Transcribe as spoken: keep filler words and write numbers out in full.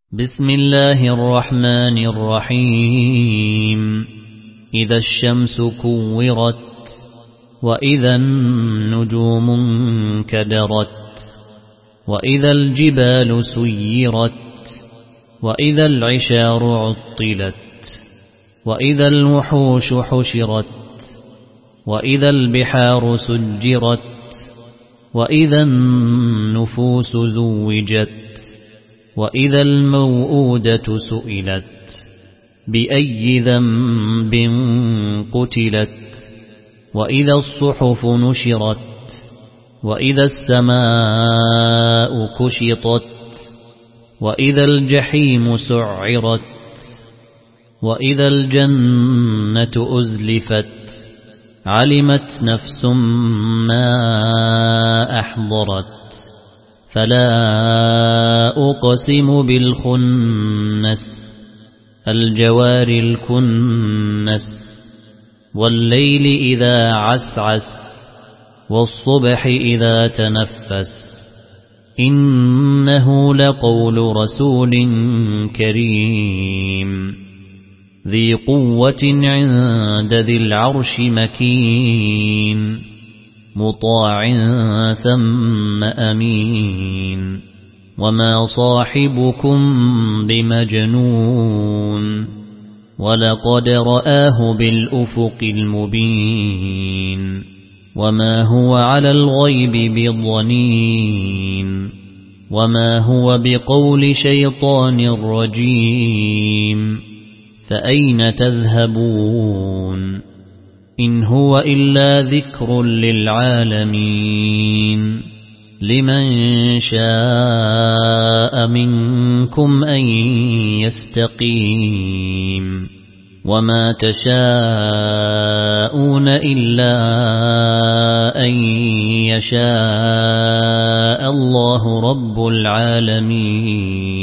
بسم الله الرحمن الرحيم إذا الشمس كورت وإذا النجوم انكدرت وإذا الجبال سيرت وإذا العشار عطلت وإذا الوحوش حشرت وإذا البحار سجرت وإذا النفوس زوجت وإذا الموءودة سئلت بأي ذنب قتلت وإذا الصحف نشرت وإذا السماء كشطت وإذا الجحيم سعرت وإذا الجنة أزلفت علمت نفس ما أحضرت فلا أقسم بالخنس الجوار الكنس والليل إذا عسعس والصبح إذا تنفس إنه لقول رسول كريم ذي قوة عند ذي العرش مكين مطاع ثم أمين وما صاحبكم بمجنون ولقد رآه بالأفق المبين وما هو على الغيب بضنين وما هو بقول شيطان رجيم فأين تذهبون إن هو إلا ذكر للعالمين لمن شاء منكم أن يستقيم وما تشاءون إلا أن يشاء الله رب العالمين.